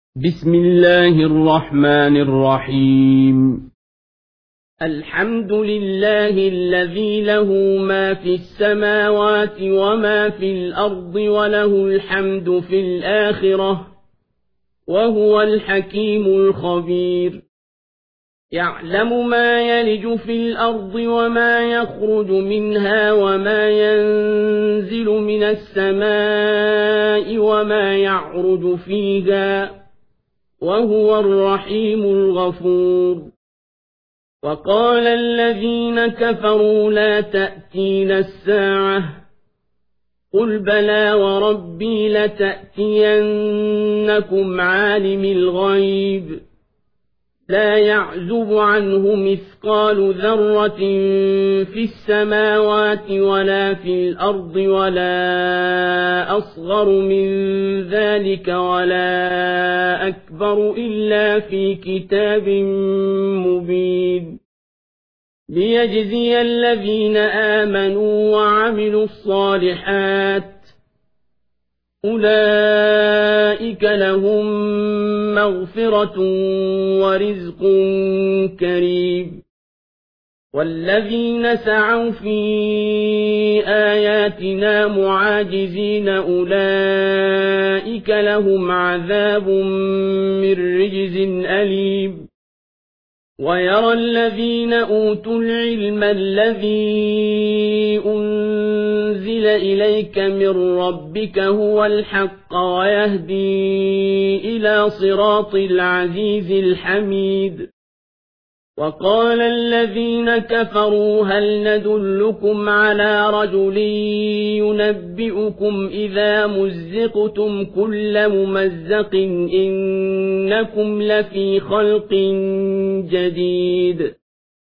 بسم الله الرحمن الرحيم. الحمد لله الذي له ما في السماوات وما في الأرض وله الحمد في الآخرة وهو الحكيم الخبير. يعلم ما يلج في الأرض وما يخرج منها وما ينزل من السماء وما يعرج فيها وهو الرحيم الغفور. وقال الذين كفروا لا تأتينا الساعة قل بلى وربي لتأتينكم عالم الغيب لا يعزب عنه مثقال ذرة في السماوات ولا في الأرض ولا أصغر من ذلك ولا أكبر إلا في كتاب مبين ليجزي الذين آمنوا وعملوا الصالحات أولئك لهم مغفرة ورزق كريم. والذين سعوا في آياتنا معاجزين أولئك لهم عذاب من رجز أليم. ويرى الذين أوتوا العلم الذي أنزل إليك من ربك هو الحق ويهدي إلى صراط العزيز الحميد. وقال الذين كفروا هل ندلكم على رجل ينبئكم إذا مزقتم كل ممزق إنكم لفي خلق جديد.